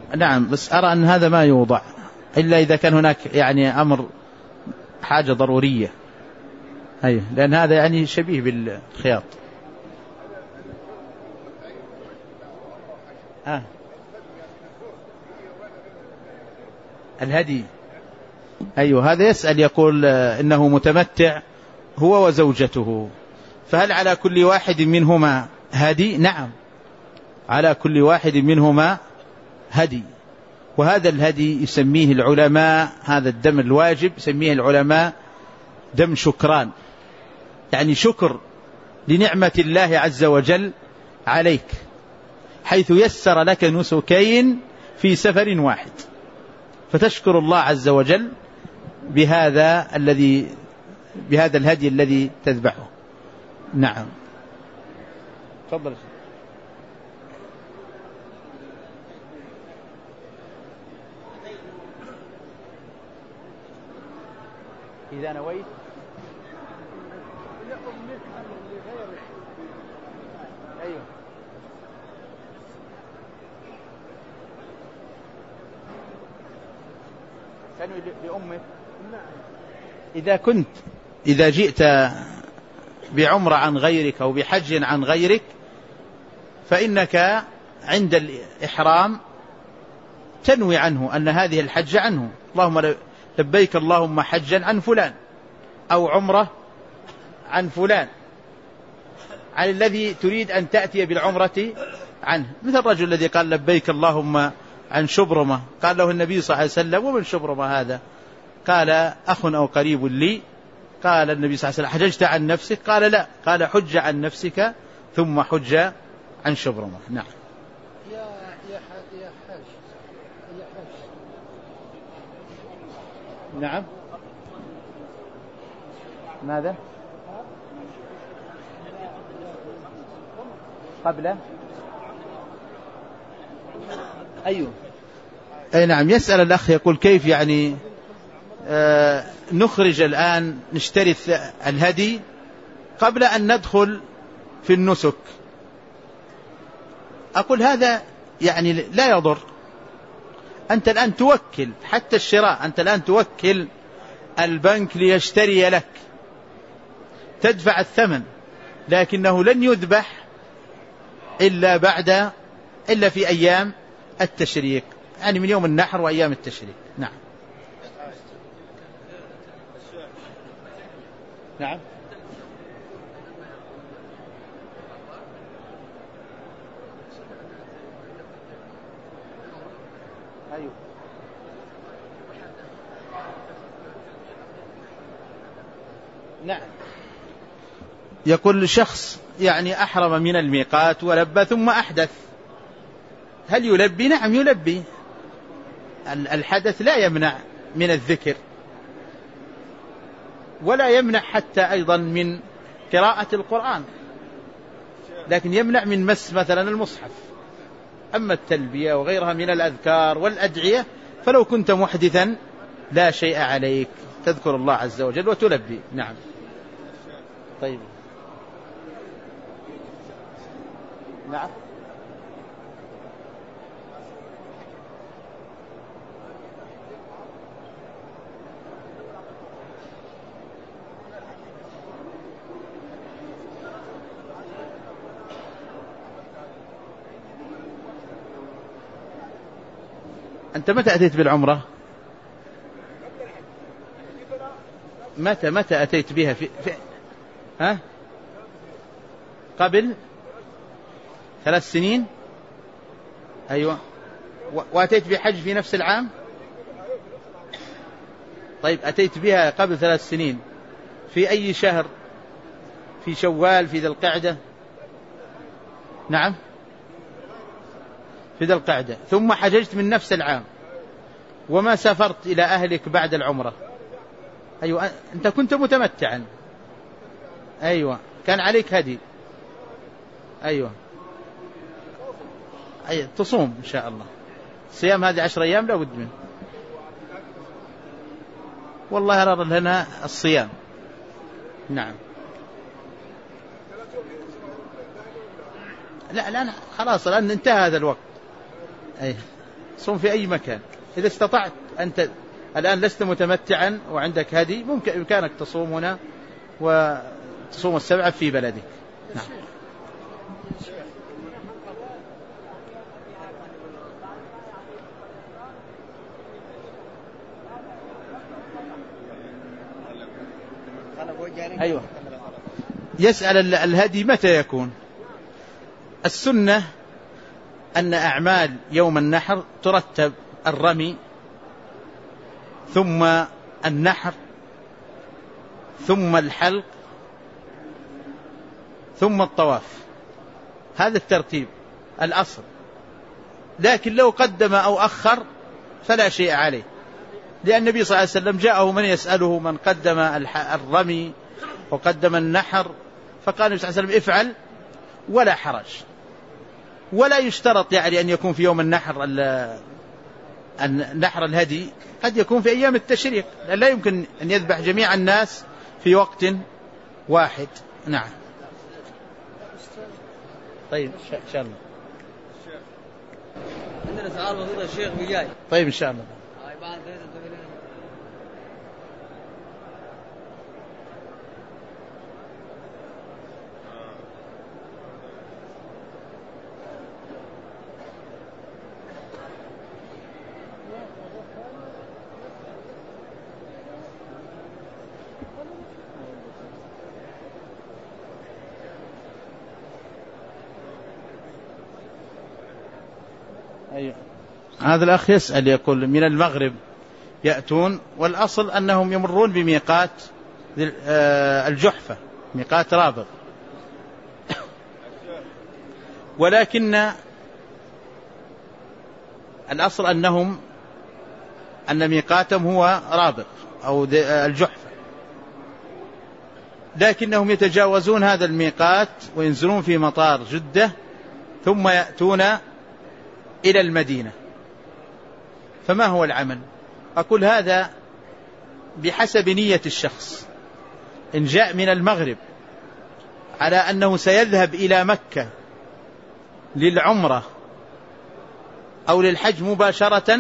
نعم، بس أرى أن هذا ما يوضع إلا إذا كان هناك يعني أمر حاجة ضرورية. أيوه، لأن هذا يعني شبيه بالخياط. الهدي، أيوه، هذا يسأل يقول إنه متمتع هو وزوجته، فهل على كل واحد منهما هدي؟ نعم، على كل واحد منهما هدي، وهذا الهدي يسميه العلماء، هذا الدم الواجب يسميه العلماء دم شكران، يعني شكر لنعمة الله عز وجل عليك، حيث يسر لك نسكين في سفر واحد، فتشكر الله عز وجل بهذا الهدي الذي تذبحه. نعم، تفضل. إذا نويت أيوه تنوي لأمك. إذا جئت بعمرة عن غيرك أو بحج عن غيرك، فإنك عند الإحرام تنوي عنه أن هذه الحج عنه، اللهم لبيك اللهم حجا عن فلان، أو عمرة عن فلان، عن الذي تريد أن تأتي بالعمرة عنه، مثل الرجل الذي قال لبيك اللهم عن شبرمة، قال له النبي صلى الله عليه وسلم ومن شبرمة هذا؟ قال أخ أو قريب لي. قال النبي صلى الله عليه وسلم حججت عن نفسك؟ قال لا، قال حج عن نفسك ثم حج عن شبرمة. نعم. يا حاج. نعم. ماذا؟ قبل أيوه. أي نعم. يسأل الأخ يقول كيف يعني نخرج الآن نشتري الهدي قبل أن ندخل في النسك؟ أقول هذا يعني لا يضر، أنت الآن توكل حتى الشراء، أنت الآن توكل البنك ليشتري لك، تدفع الثمن، لكنه لن يذبح إلا في أيام التشريق، يعني من يوم النحر وأيام التشريق. نعم. نعم. أيوه. نعم. يقول الشخص يعني أحرم من الميقات ولبى ثم أحدث، هل يلبي؟ نعم يلبي، الحدث لا يمنع من الذكر ولا يمنع حتى أيضا من قراءة القرآن، لكن يمنع من مس مثلا المصحف. أما التلبية وغيرها من الأذكار والأدعية فلو كنت محدثا لا شيء عليك، تذكر الله عز وجل وتلبي. نعم. طيب. نعم. أنت متى أتيت بالعمرة؟ متى أتيت بها ها؟ قبل 3 سنين. أيوة. وأتيت بحج في نفس العام. طيب أتيت بها قبل 3 سنين في أي شهر؟ في شوال، في ذي القعدة؟ نعم في ذي القعدة. ثم حججت من نفس العام وما سافرت إلى أهلك بعد العمرة. أيوة. أنت كنت متمتعا. أيوة. كان عليك هدي. أيوة. تصوم إن شاء الله. صيام هذه 10 أيام لا بد منه. والله أرى لنا الصيام. نعم. لا خلاص الآن انتهى هذا الوقت. أي صوم في أي مكان. إذا استطعت أنت الآن لست متمتعا وعندك هدي ممكن بإمكانك تصوم هنا وتصوم السبعة في بلدك. نعم. أيوة. يسأل الهدي متى يكون؟ السنة أن أعمال يوم النحر ترتب: الرمي، ثم النحر، ثم الحلق، ثم الطواف. هذا الترتيب الأصل، لكن لو قدم أو أخر فلا شيء عليه، لأن النبي صلى الله عليه وسلم جاءه من يسأله من قدم الرمي وقدم النحر، فقال النبي صلى الله عليه وسلم: افعل ولا حرج. ولا يشترط يعني أن يكون في يوم النحر النحر الهدي، قد يكون في أيام التشريق، لا يمكن أن يذبح جميع الناس في وقت واحد. نعم. طيب إن شاء الله. عندنا سؤال موجود الشيخ بجاي. طيب إن شاء الله. أيوة. هذا الأخ يسأل يقول: من المغرب يأتون، والأصل أنهم يمرون بميقات الجحفة، ميقات رابغ، ولكن الأصل أن ميقاتهم هو رابغ أو الجحفة، لكنهم يتجاوزون هذا الميقات وينزلون في مطار جدة ثم يأتون إلى المدينة. فما هو العمل؟ أقول هذا بحسب نية الشخص. إن جاء من المغرب على أنه سيذهب إلى مكة للعمرة أو للحج مباشرة،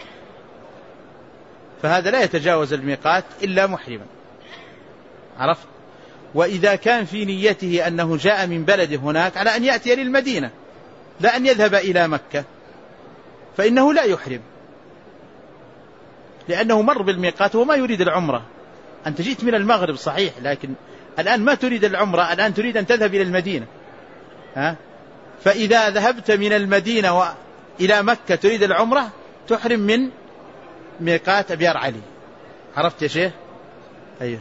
فهذا لا يتجاوز الميقات إلا محرما. عرفت؟ وإذا كان في نيته أنه جاء من بلده هناك على أن يأتي للمدينة لا أن يذهب إلى مكة، فإنه لا يحرم، لأنه مر بالميقات وما يريد العمرة. أنت جئت من المغرب صحيح، لكن الآن ما تريد العمرة، الآن تريد أن تذهب إلى المدينة. فإذا ذهبت من المدينة إلى مكة تريد العمرة تحرم من ميقات أبيار علي. عرفت يا شيخ؟ أيوه.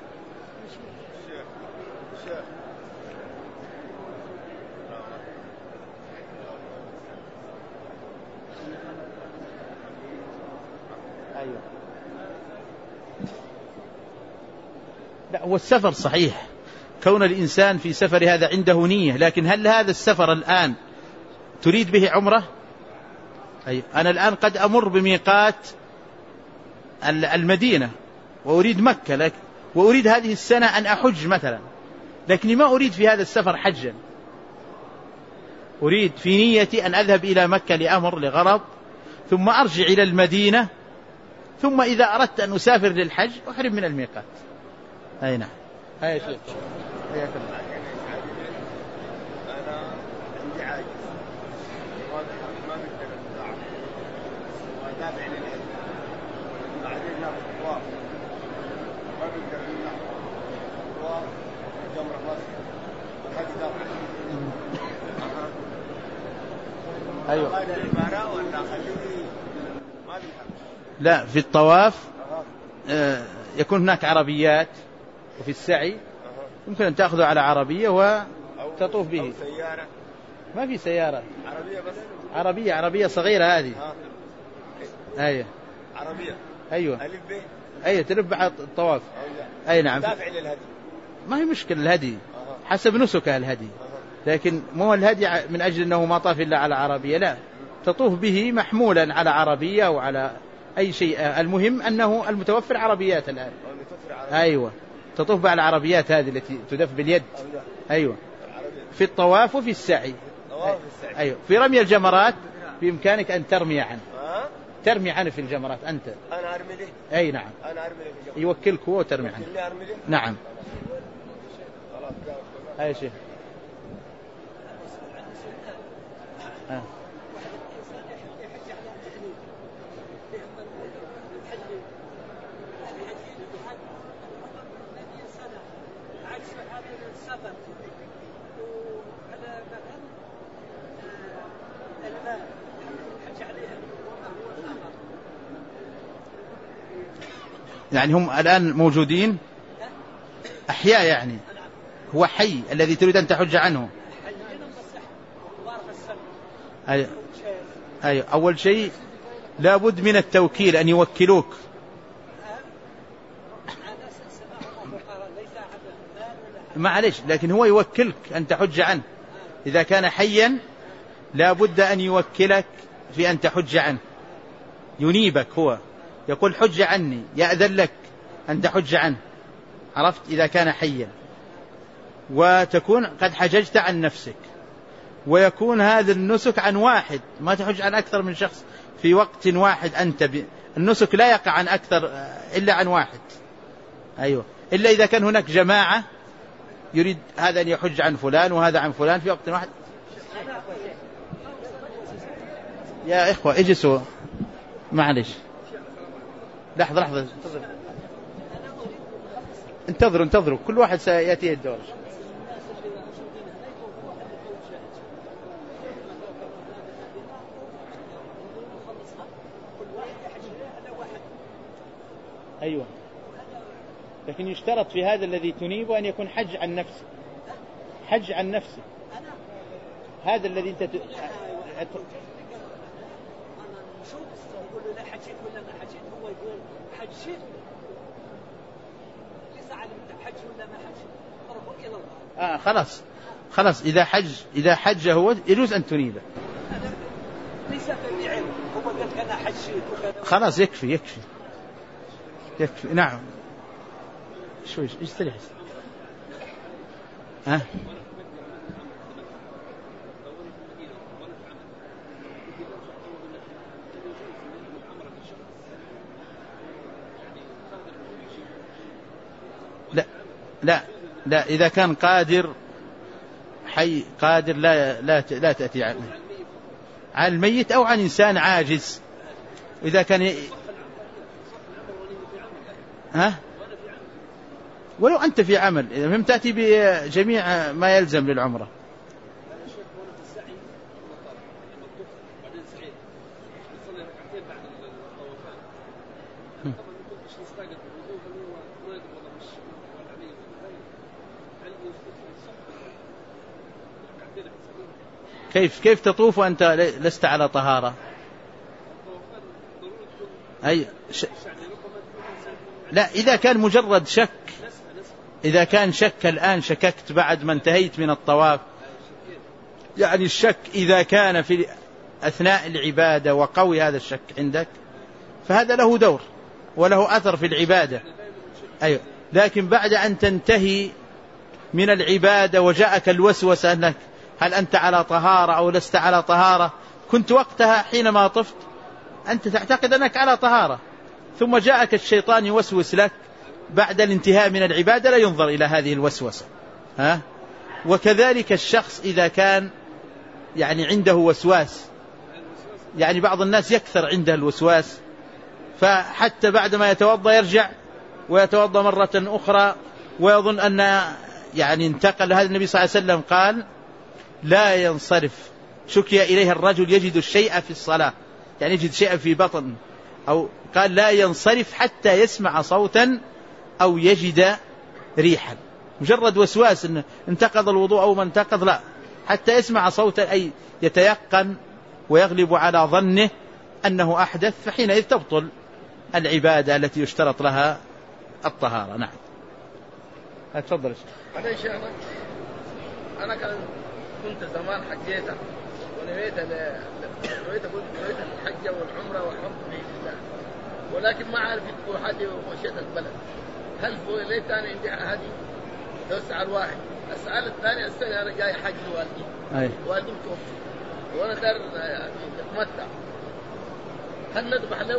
لا، هو السفر صحيح، كون الإنسان في سفر هذا عنده نية، لكن هل هذا السفر الآن تريد به عمرة؟ أيوة. أنا الآن قد أمر بميقات المدينة وأريد مكة، وأريد هذه السنة أن أحج مثلا، لكني ما أريد في هذا السفر حجا، أريد في نيتي أن أذهب إلى مكة لأمر لغرض، ثم أرجع إلى المدينة، ثم إذا أردت أن أسافر للحج أحرم من الميقات. أي نعم. هيا شيخ. هيا كلام. أنا عندي عاجز ما بقدر أتابع وأتابع للحج، بعدين ناخذ طواف ما بقدر ناخذ طواف جمرة مصر الحج طبعا. أيوة. هذا العبارة ولا خليني ما بيفهم. لا، في الطواف يكون هناك عربيات، وفي السعي يمكن أن تأخذه على عربية وتطوف به. أو سيارة. ما في سيارة، عربية بس. عربية صغيرة هذه. أيوة. عربية. أيوة. ألف ب. أيوة، تلف على الطواف. أي نعم. دافع للهدي. ما هي مشكلة الهدي حسب نسكه الهدي، لكن مو الهدي من أجل أنه ما طاف إلا على عربية، لا، تطوف به محمولا على عربية أو على أي شيء. المهم أنه المتوفر عربيات الآن. أيوة، تطوف على العربيات هذه التي تدف باليد. أيوة، في الطواف وفي السعي. أيوة، في رمي الجمرات بإمكانك أن ترمي عنه. ترمي عنه في الجمرات أنت. أنا أرمي له. أي نعم. أنا أرمي له في الجمرات. يوكلك هو وترمي عنه. اللي أرمي له. نعم. خلاص. أي شيء. يعني هم الآن موجودين أحياء، يعني هو حي الذي تريد أن تحج عنه. أي أول شيء لا بد من التوكيل، أن يوكلوك. معلش، لكن هو يوكلك أن تحج عنه. إذا كان حيا لا بد أن يوكلك في أن تحج عنه، ينيبك، هو يقول حج عني، يأذن لك أن تحج عنه. عرفت؟ إذا كان حيا، وتكون قد حججت عن نفسك، ويكون هذا النسك عن واحد، ما تحج عن أكثر من شخص في وقت واحد. أنت النسك لا يقع عن أكثر إلا عن واحد. أيوة، إلا إذا كان هناك جماعة يريد هذا أن يحج عن فلان وهذا عن فلان في وقت واحد. يا إخوة اجلسوا، معلش، لحظة انتظروا، كل واحد سيأتيه الدور. أيوة، لكن يشترط في هذا الذي تنيبه أن يكون حج عن نفسه، هذا الذي أنت خلاص إذا حج هو يجوز أن تنيبه. خلاص يكفي. نعم، شوي استريح. لا إذا كان قادر حي قادر لا تأتي على الميت أو عن إنسان عاجز. إذا كان ولو أنت في عمل، إذا مهم تأتي بجميع ما يلزم للعمرة. كيف تطوف وأنت لست على طهارة؟ لا، إذا كان مجرد شك، إذا كان شك الآن شككت بعد ما انتهيت من الطواف، يعني الشك إذا كان في أثناء العبادة وقوي هذا الشك عندك، فهذا له دور وله أثر في العبادة. أيوة، لكن بعد أن تنتهي من العبادة وجاءك الوسوسة أنك هل أنت على طهارة أو لست على طهارة، كنت وقتها حينما طفت أنت تعتقد أنك على طهارة، ثم جاءك الشيطان يوسوس لك بعد الانتهاء من العبادة، لا ينظر إلى هذه الوسوسة. وكذلك الشخص إذا كان يعني عنده وسواس، يعني بعض الناس يكثر عنده الوسواس، فحتى بعدما يتوضأ يرجع ويتوضأ مرة أخرى ويظن أن يعني انتقل. هذا النبي صلى الله عليه وسلم قال لا ينصرف، شكي إليه الرجل يجد الشيء في الصلاة، يعني يجد شيئا في بطن، أو قال لا ينصرف حتى يسمع صوتا أو يجد ريحا. مجرد وسواس إن انتقض الوضوء أو ما انتقض، لا، حتى يسمع صوتا، أي يتيقن ويغلب على ظنه أنه أحدث، فحينئذ تبطل العبادة التي يشترط لها الطهارة. نعم، أتفضل. أنا كنت زمان حجيتها ونويت الحجة والعمرة والحمد لله، ولكن ما عارف يدخل حدي ومشيت البلد. هل ليه تاني عندي هدي توسع الواحد؟ السؤال الثاني، السنة أنا جاي حج والدي متوفي وأنا دار أتمتع، هل نذبح له؟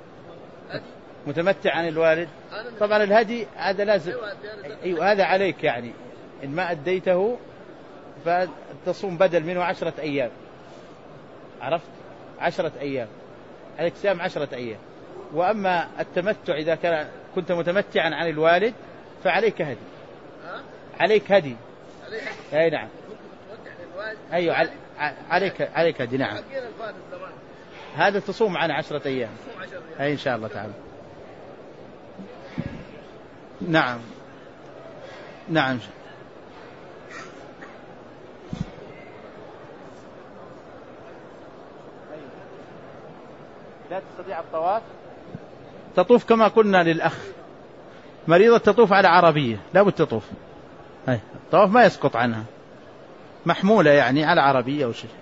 متمتع عن الوالد. طبعا الهدي هذا لازم. أيوة هذا عليك يعني إن ما أديته فتصوم بدل منه 10 أيام. عرفت؟ 10 أيام عليك صيام 10 أيام. وأما التمتع إذا كنت متمتعا عن الوالد فعليك هدي. عليك هدي. أي نعم. أيوة عليك هدي. نعم. هذا تصوم عن 10 أيام. أي إن شاء الله تعالى. نعم. نعم. لا تستطيع الطواف. تطوف كما قلنا للأخ مريضة تطوف على عربية لا بد تطوف. الطواف ما يسقط عنها محمولة يعني على عربية أو شيء.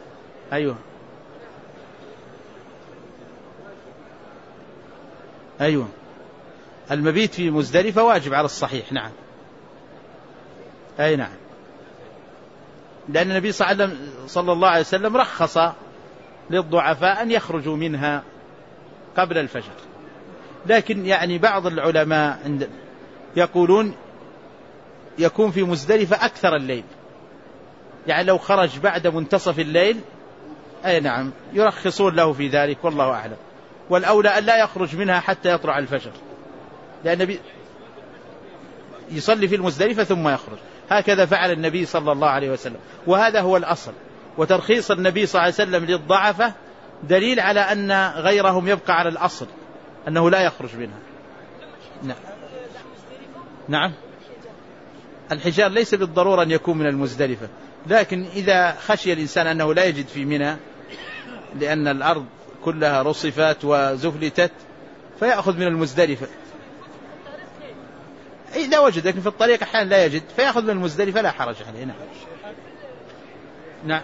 أيوة المبيت في مزدلفة واجب على الصحيح. نعم. أي نعم. لأن النبي صلى الله عليه وسلم رخص للضعفاء أن يخرجوا منها قبل الفجر. لكن يعني بعض العلماء يقولون يكون في مزدلفة أكثر الليل، يعني لو خرج بعد منتصف الليل أي نعم يرخصون له في ذلك والله أعلم. والأولى أن لا يخرج منها حتى يطلع الفجر، لأن النبي يصلي في المزدلفة ثم يخرج. هكذا فعل النبي صلى الله عليه وسلم، وهذا هو الأصل. وترخيص النبي صلى الله عليه وسلم للضعفة دليل على أن غيرهم يبقى على الأصل أنه لا يخرج منها. نعم. الحجار ليس بالضرورة أن يكون من المزدلفة، لكن إذا خشي الإنسان أنه لا يجد في منى لأن الأرض كلها رصفت وزفلتت فيأخذ من المزدلفة إذا وجد، لكن في الطريق أحيانا لا يجد فيأخذ من المزدلفة لا حرج عليه. نعم. نعم.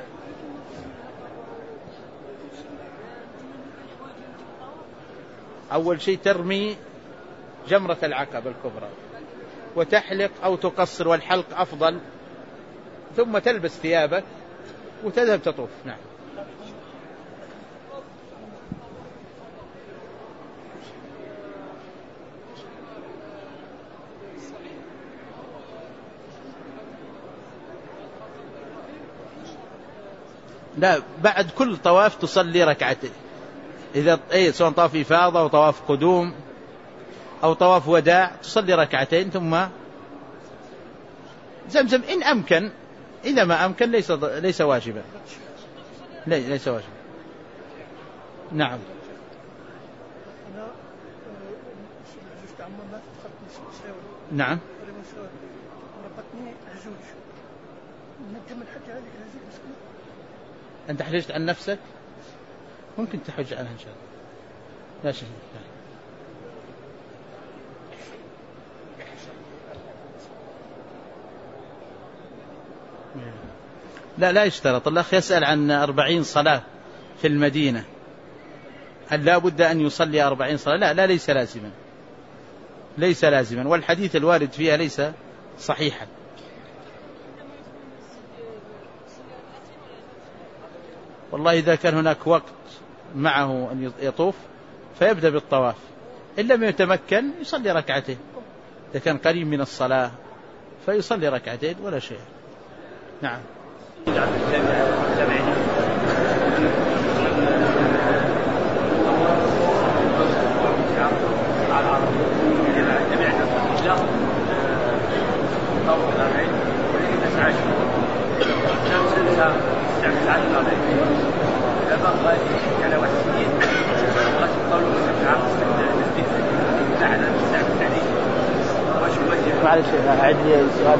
أول شيء ترمي جمرة العقبة الكبرى وتحلق أو تقصر، والحلق أفضل، ثم تلبس ثيابك وتذهب تطوف. نعم. لا بعد كل طواف تصلي ركعتين، إذا سواء طواف إفاضة أو طواف قدوم أو طواف وداع تصلي ركعتين ثم زمزم إن أمكن، إذا ما أمكن ليس واجبا. ليس واجبا. نعم. نعم. أنت حججت عن نفسك ممكن تحج عنها إن شاء الله. لا شيء. لا يشترط. الأخ يسأل عن 40 صلاة في المدينة، هل لا بد أن يصلي 40 صلاة؟ لا ليس لازما. ليس لازما، والحديث الوارد فيها ليس صحيحا. والله إذا كان هناك وقت معه أن يطوف فيبدأ بالطواف، إن لم يتمكن يصلي ركعتين، إذا كان قريب من الصلاة فيصلي ركعتين ولا شيء. نعم. معلش أعد لي السؤال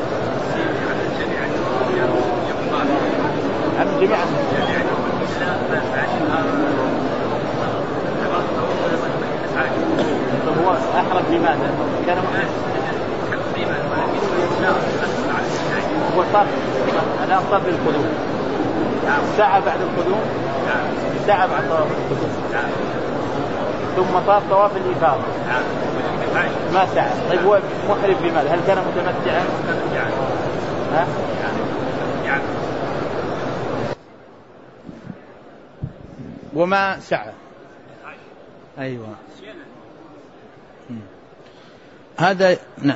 عن جميع هو أحرج لماذا؟ كان هو طاف الآن طاف بالقدوم ساعة بعد القدوم، ساعة بعد طواف القدوم، ثم طاف طواف الإفاضة ما ساعة. طيب هو محرم بماذا؟ هل كان متمتعا؟ ها؟ وما سعى أيوة. هذا نعم.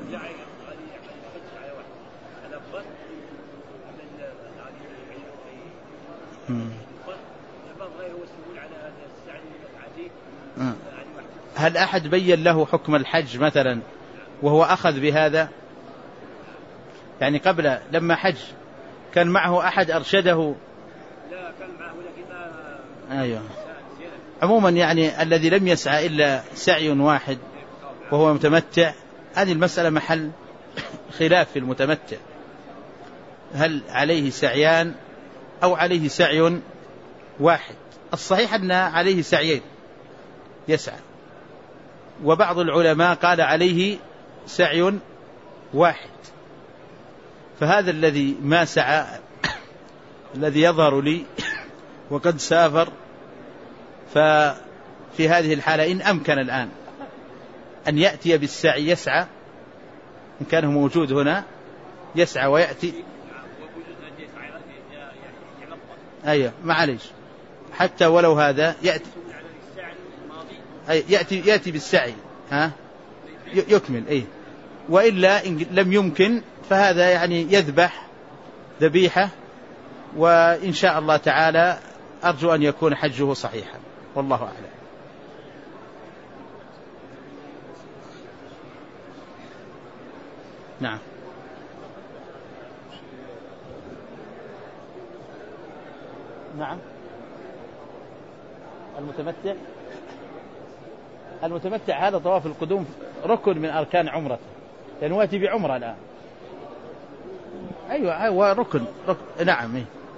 هل أحد بين له حكم الحج مثلا وهو أخذ بهذا؟ يعني قبل لما حج كان معه أحد أرشده؟ لا كان معه لكن أيوة. عموما يعني الذي لم يسعى إلا سعي واحد وهو متمتع، هذه المسألة محل خلاف في المتمتع، هل عليه سعيان أو عليه سعي واحد؟ الصحيح أن عليه سعيين يسعى، وبعض العلماء قال عليه سعي واحد. فهذا الذي ما سعى الذي يظهر لي وقد سافر، ففي هذه الحالة إن أمكن الآن أن يأتي بالسعي يسعى، إن كان هو موجود هنا يسعى ويأتي. أيوة معليش، حتى ولو هذا يأتي بالسعي يكمل. أي وإلا إن لم يمكن فهذا يعني يذبح ذبيحة، وإن شاء الله تعالى أرجو أن يكون حجه صحيحا، والله أعلم. نعم. نعم. المتمتع هذا طواف القدوم ركن من أركان عمرته، لأنه يأتي بعمرة الآن. أيوة هو ركن. نعم.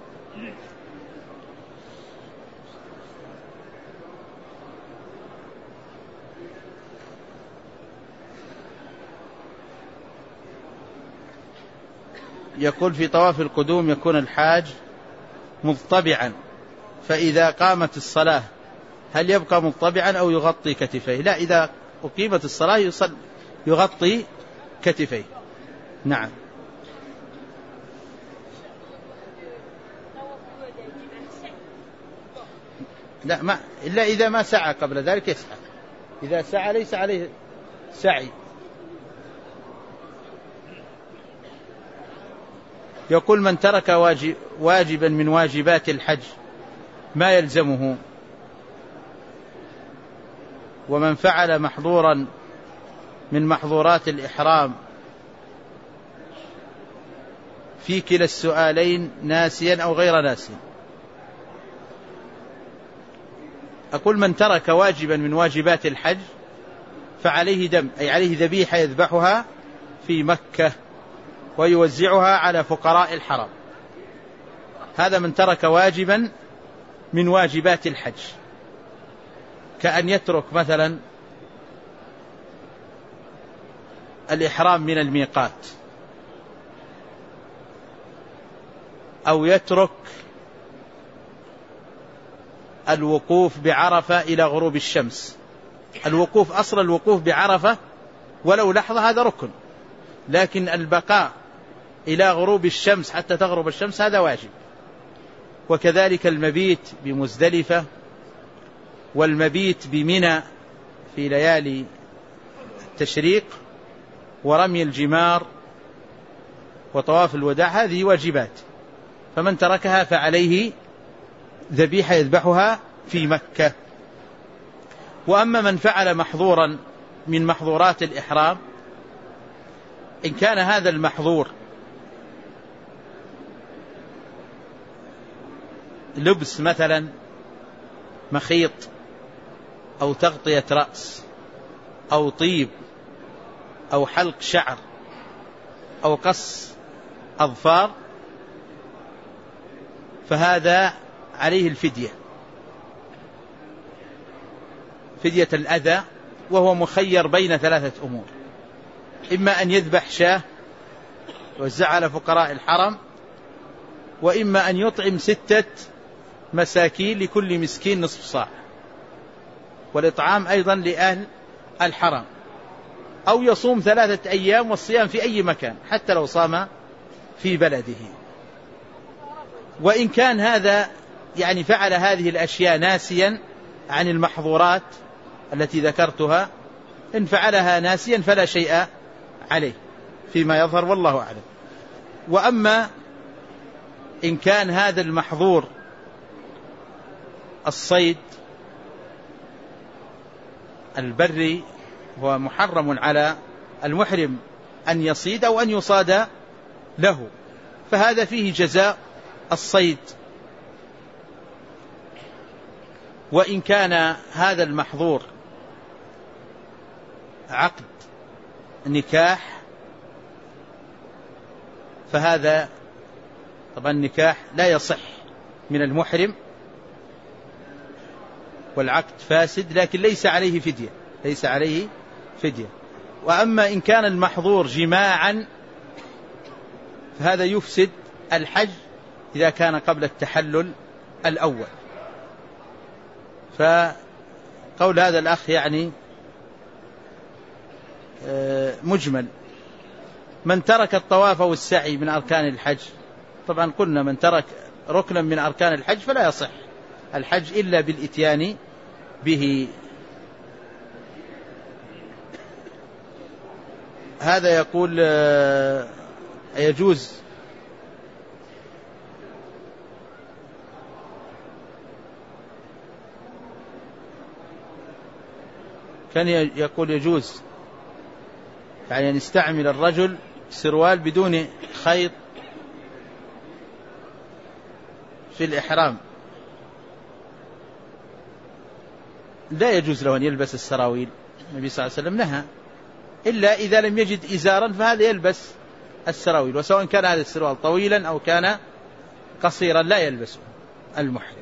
يقول في طواف القدوم يكون الحاج مضطبعا، فإذا قامت الصلاة هل يبقى مضطبعا أو يغطي كتفيه؟ لا، إذا أقيمت الصلاة يغطي كتفيه. نعم. لا، ما إلا إذا ما سعى قبل ذلك يسعى، إذا سعى ليس عليه سعي. يقول من ترك واجبا من واجبات الحج ما يلزمه، ومن فعل محظورا من محظورات الإحرام، في كلا السؤالين ناسيا أو غير ناسي. أقول من ترك واجبا من واجبات الحج فعليه دم، أي عليه ذبيحة يذبحها في مكة ويوزعها على فقراء الحرم. هذا من ترك واجبا من واجبات الحج، كأن يترك مثلا الإحرام من الميقات، أو يترك الوقوف بعرفة إلى غروب الشمس. الوقوف أصل الوقوف بعرفة ولو لحظة هذا ركن، لكن البقاء إلى غروب الشمس حتى تغرب الشمس هذا واجب. وكذلك المبيت بمزدلفة والمبيت بمنى في ليالي التشريق ورمي الجمار وطواف الوداع، هذه واجبات، فمن تركها فعليه ذبيحة يذبحها في مكة. وأما من فعل محظورا من محظورات الإحرام، إن كان هذا المحظور لبس مثلا مخيط أو تغطية رأس أو طيب أو حلق شعر أو قص أظفار، فهذا عليه الفدية، فدية الأذى، وهو مخير بين ثلاثة أمور: إما أن يذبح شاة ويوزعها على فقراء الحرم، وإما أن يطعم 6 مساكين لكل مسكين نصف صاع، والإطعام أيضا لأهل الحرم، أو يصوم 3 أيام، والصيام في أي مكان حتى لو صام في بلده. وإن كان هذا يعني فعل هذه الأشياء ناسيا عن المحظورات التي ذكرتها إن فعلها ناسيا فلا شيء عليه فيما يظهر والله أعلم. وأما إن كان هذا المحظور الصيد البري هو محرم على المحرم أن يصيد أو أن يصاد له، فهذا فيه جزاء الصيد. وإن كان هذا المحظور عقد نكاح فهذا طبعا النكاح لا يصح من المحرم والعقد فاسد، لكن ليس عليه فدية، ليس عليه فدية. وأما إن كان المحظور جماعا فهذا يفسد الحج إذا كان قبل التحلل الأول. فقول هذا الأخ يعني مجمل. من ترك الطواف والسعي من أركان الحج، طبعا قلنا من ترك ركنا من أركان الحج فلا يصح الحج إلا بالإتيان به. هذا يقول يجوز كان يقول يجوز يعني أن يستعمل الرجل سروال بدون خيط في الإحرام، لا يجوز له أن يلبس السراويل. النبي صلى الله عليه وسلم نهى إلا إذا لم يجد إزارا فهذا يلبس السراويل، وسواء كان هذا السروال طويلا أو كان قصيرا لا يلبسه المحرم.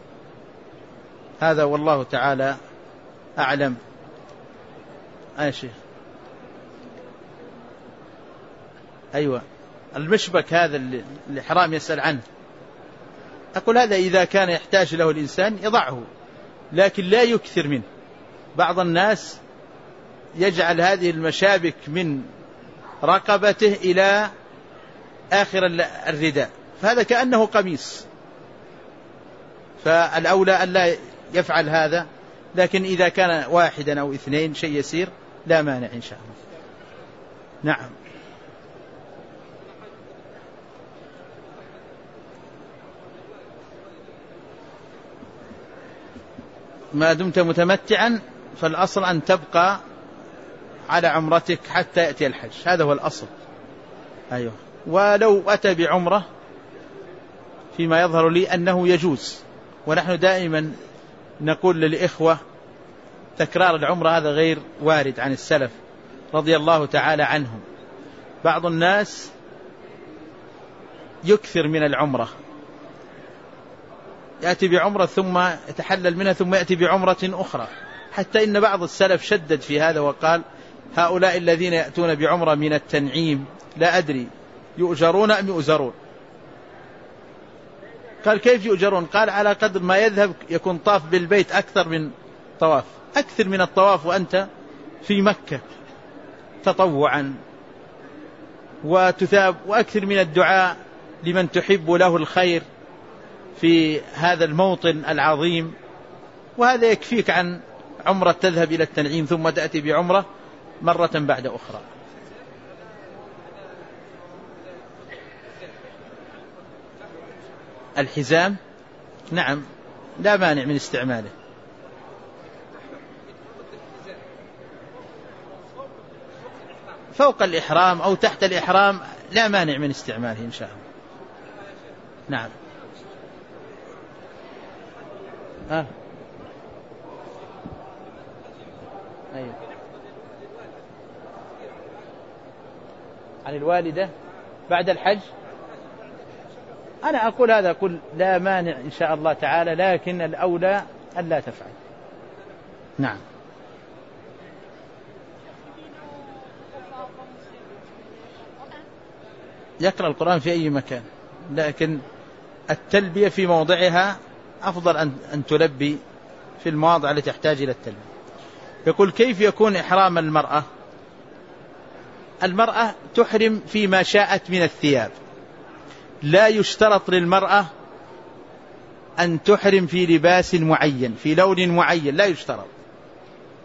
هذا والله تعالى أعلم. شيخ أيوة المشبك هذا الإحرام يسأل عنه، أقول هذا إذا كان يحتاج له الإنسان يضعه لكن لا يكثر منه. بعض الناس يجعل هذه المشابك من رقبته إلى آخر الرداء، فهذا كأنه قميص، فالأولى أن لا يفعل هذا. لكن إذا كان واحدا أو اثنين شيء يسير لا مانع إن شاء الله. نعم. ما دمت متمتعا فالأصل أن تبقى على عمرتك حتى يأتي الحج، هذا هو الأصل. أيوه. ولو أتى بعمرة فيما يظهر لي أنه يجوز، ونحن دائما نقول للإخوة تكرار العمرة هذا غير وارد عن السلف رضي الله تعالى عنهم. بعض الناس يكثر من العمرة، يأتي بعمرة ثم يتحلل منها ثم يأتي بعمرة أخرى، حتى إن بعض السلف شدد في هذا وقال هؤلاء الذين يأتون بعمرة من التنعيم لا أدري يؤجرون أم يؤزرون. قال كيف يؤجرون؟ قال على قدر ما يذهب يكون طاف بالبيت أكثر من طواف، أكثر من الطواف وأنت في مكة تطوعا وتثاب، وأكثر من الدعاء لمن تحب له الخير في هذا الموطن العظيم، وهذا يكفيك عن عمرة تذهب إلى التنعيم ثم تأتي بعمرة مرة بعد أخرى. الحزام نعم لا مانع من استعماله. فوق الإحرام أو تحت الإحرام لا مانع من استعماله إن شاء الله. نعم. أيوة. عن الوالدة بعد الحج أنا أقول هذا أقول لا مانع إن شاء الله تعالى، لكن الأولى أن لا تفعل. نعم. يقرأ القرآن في أي مكان، لكن التلبية في موضعها أفضل أن تلبي في المواضع التي تحتاج إلى التلبية. يقول كيف يكون إحرام المرأة؟ المرأة تحرم فيما شاءت من الثياب، لا يشترط للمرأة أن تحرم في لباس معين في لون معين، لا يشترط.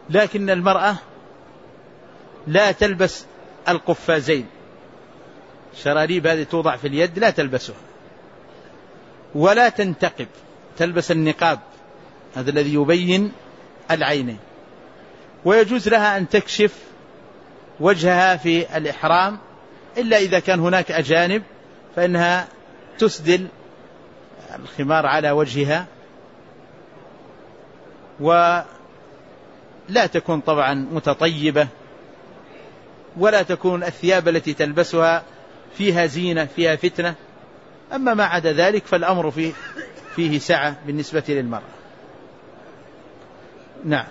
لكن المرأة لا تلبس القفازين، شراريب هذه توضع في اليد لا تلبسها، ولا تنتقب، تلبس النقاب هذا الذي يبين العينين. ويجوز لها أن تكشف وجهها في الإحرام، إلا إذا كان هناك أجانب فإنها تسدل الخمار على وجهها، ولا تكون طبعا متطيبة، ولا تكون الثياب التي تلبسها فيها زينة فيها فتنة. أما ما عدا ذلك فالأمر فيه سعة بالنسبة للمرأة. نعم.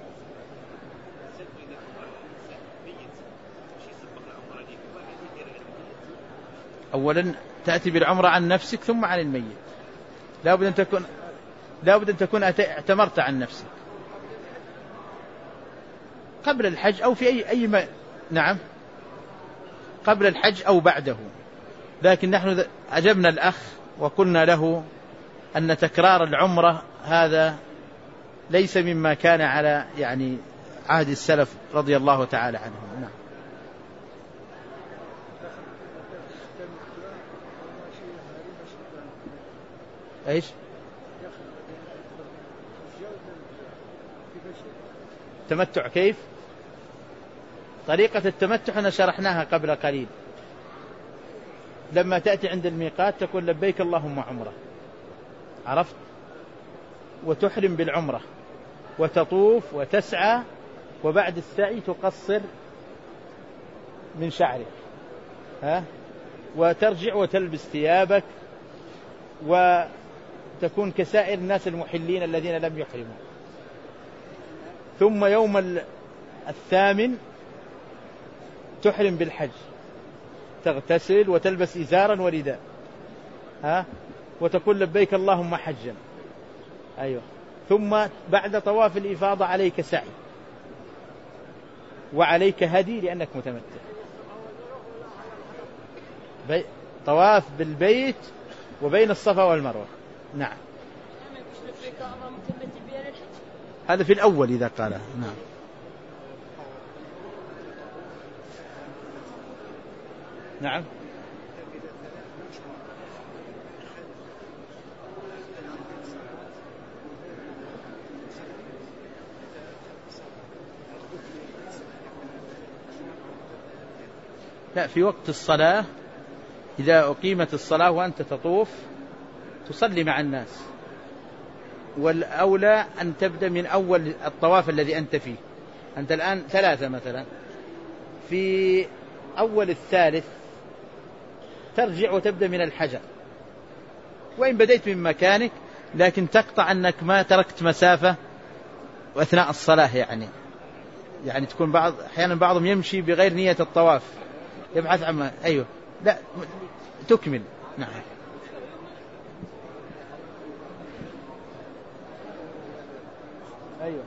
أولا تأتي بالعمرة عن نفسك ثم عن الميت، لا بد أن تكون اعتمرت عن نفسك قبل الحج أو في أي نعم قبل الحج أو بعده. لكن نحن أجبنا الأخ وقلنا له أن تكرار العمرة هذا ليس مما كان على عهد السلف رضي الله تعالى عنهم. نعم. ايش؟ التمتع كيف؟ طريقة التمتع احنا شرحناها قبل قليل. لما تأتي عند الميقات تقول لبيك اللهم عمرة، عرفت؟ وتحرم بالعمرة وتطوف وتسعى، وبعد السعي تقصر من شعرك وترجع وتلبس ثيابك وتكون كسائر الناس المحلين الذين لم يحرموا. ثم يوم 8 تحرم بالحج، تغتسل وتلبس إزارا ورداء وتقول لبيك اللهم حجا. أيوة. ثم بعد طواف الإفاضة عليك سعي وعليك هدي لأنك متمتع. طواف بالبيت وبين الصفا والمروة. نعم. هذا في الأول إذا قالها. نعم. نعم. لا، في وقت الصلاة إذا أقيمت الصلاة وأنت تطوف تصلي مع الناس، والأولى أن تبدأ من أول الطواف الذي أنت فيه. أنت الآن 3 مثلا، في أول الثالث ترجع وتبدأ من الحجر، وإن بديت من مكانك لكن تقطع أنك ما تركت مسافة وأثناء الصلاة. يعني تكون أحيانا بعضهم يمشي بغير نية الطواف، يبحث عن أيوه لا تكمل. نعم. أيوه.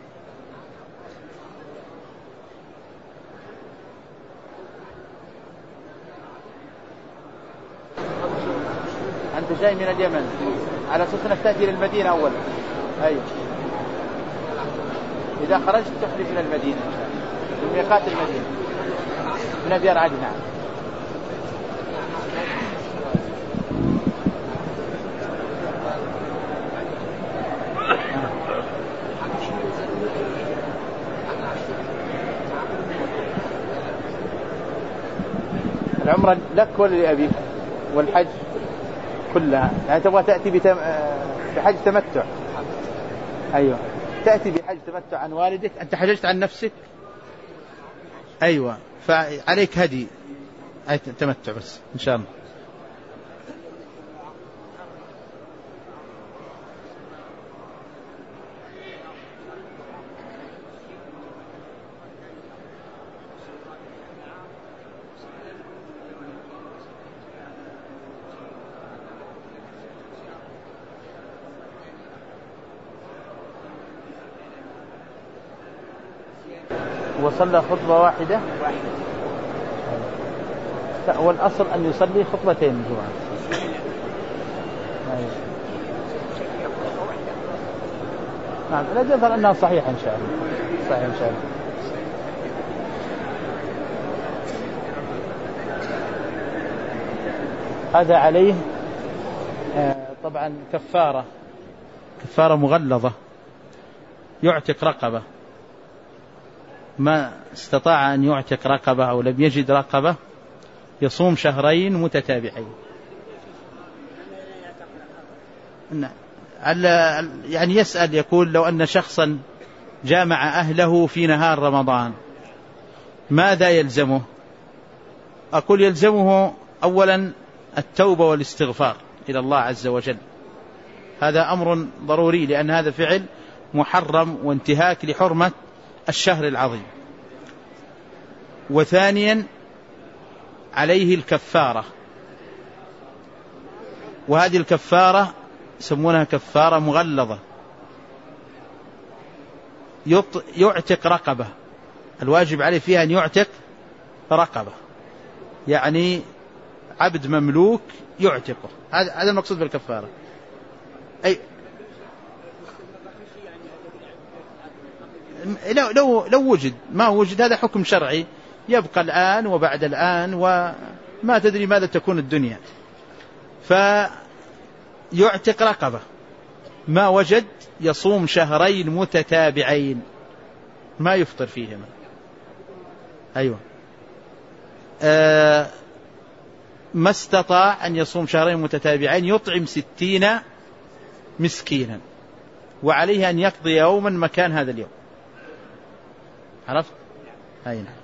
أنت جاي من اليمن على أساس أنك تأتي للمدينة أولا. أيوه. إذا خرجت تحرم من المدينة، من ميقات المدينة، من أبيار عادي. نعم. العمرة لك ولا لأبيك؟ والحج كلها يعني تبغى تأتي بحج تمتع؟ أيوة، تأتي بحج تمتع عن والدك. أنت حججت عن نفسك؟ أيوة، فعليك هدي تمتع بس إن شاء الله. وصلى خطبة واحدة، والأصل أن يصلي خطبتين الجمعة. نعم لا يظهر أنها صحيحة إن شاء الله. صحيح إن شاء الله. هذا عليه طبعا كفارة مغلظة، يعتق رقبة، ما استطاع أن يعتق رقبة أو لم يجد رقبة يصوم شهرين متتابعين. يعني يسأل يقول لو أن شخصا جامع أهله في نهار رمضان ماذا يلزمه؟ أقول يلزمه أولا التوبة والاستغفار إلى الله عز وجل، هذا أمر ضروري لأن هذا فعل محرم وانتهاك لحرمة الشهر العظيم. وثانيا عليه الكفارة، وهذه الكفارة يسمونها كفارة مغلظة، يعتق رقبة، الواجب عليه فيها أن يعتق رقبة، يعني عبد مملوك يعتقه، هذا المقصود بالكفارة. أي لو وجد، ما وجد هذا حكم شرعي يبقى الآن وبعد الآن وما تدري ماذا تكون الدنيا، فيعتق رقبة، ما وجد يصوم شهرين متتابعين ما يفطر فيهما. أيوة ما استطاع أن يصوم شهرين متتابعين يطعم 60 مسكينا، وعليه أن يقضي يوما مكان هذا اليوم. عرفت؟ أي نعم.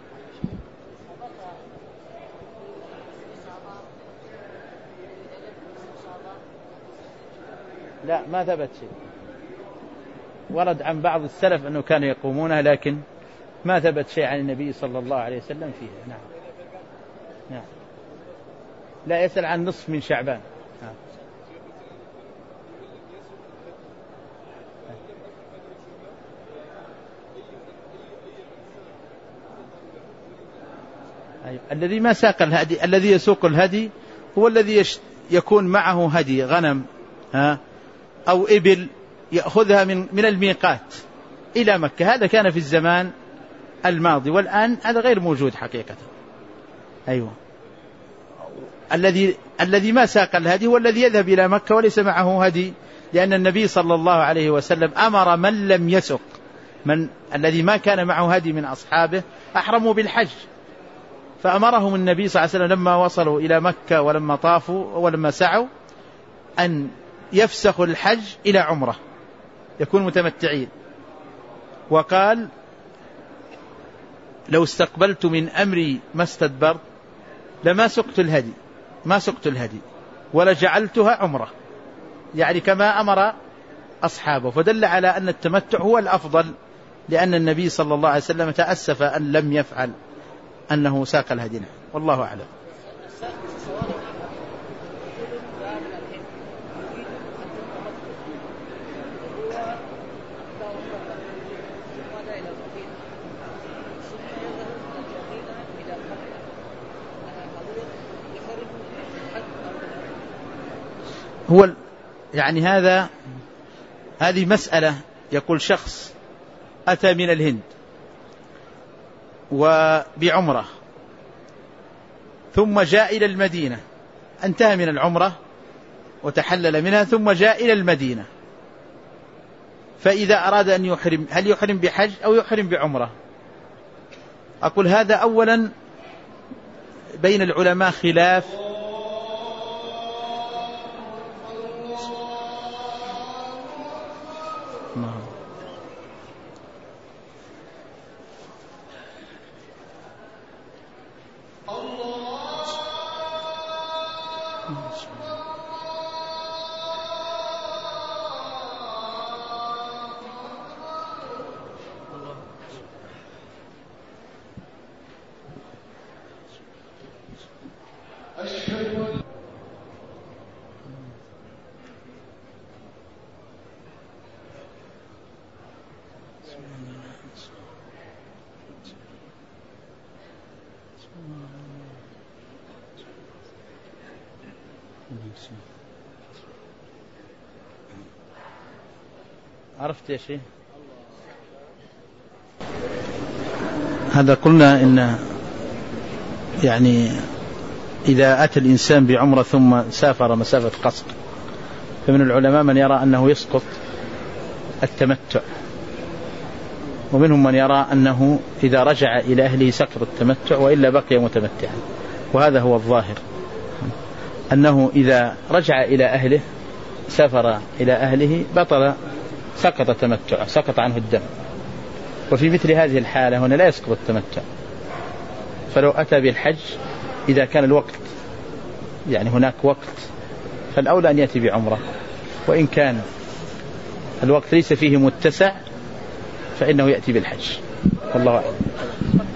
لا ما ثبت شيء، ورد عن بعض السلف أنه كانوا يقومونها، لكن ما ثبت شيء عن النبي صلى الله عليه وسلم فيها. نعم نعم. لا يسأل عن نصف من شعبان. نعم. أيوة. الذي ما ساق الهدي، الذي يسوق الهدي هو الذي يكون معه هدي غنم أو إبل يأخذها من الميقات إلى مكة، هذا كان في الزمان الماضي، والآن هذا غير موجود حقيقة. أيوة. الذي ما ساق الهدي هو الذي يذهب إلى مكة وليس معه هدي، لأن النبي صلى الله عليه وسلم أمر من لم يسق، الذي ما كان معه هدي من أصحابه أحرموا بالحج، فأمرهم النبي صلى الله عليه وسلم لما وصلوا إلى مكة ولما طافوا ولما سعوا أن يفسخوا الحج إلى عمرة، يكون متمتعين. وقال لو استقبلت من أمري ما استدبرت لما سقت الهدي، ما سقت الهدي ولا جعلتها عمرة، يعني كما أمر أصحابه، فدل على أن التمتع هو الأفضل، لأن النبي صلى الله عليه وسلم تأسف أن لم يفعل أنه ساق الهدي. والله أعلم. هو يعني هذه مسألة، يقول شخص أتى من الهند وبعمرة ثم جاء إلى المدينة، انتهى من العمرة وتحلل منها ثم جاء إلى المدينة، فإذا أراد أن يحرم هل يحرم بحج أو يحرم بعمرة؟ أقول هذا أولا بين العلماء خلاف، عرفت يا شيخ؟ هذا قلنا إن يعني إذا أتى الإنسان بعمرة ثم سافر مسافة قصر، فمن العلماء من يرى أنه يسقط التمتع، ومنهم من يرى أنه إذا رجع إلى أهله سقط التمتع وإلا بقي متمتعا. وهذا هو الظاهر، أنه إذا رجع إلى أهله سافر إلى أهله بطل، سقط تمتع، سقط عنه الدم. وفي مثل هذه الحالة هنا لا يسقط التمتع. فلو أتى بالحج إذا كان الوقت يعني هناك وقت فالأولى أن يأتي بعمرة، وإن كان الوقت ليس فيه متسع فإنه يأتي بالحج. والله أعلم.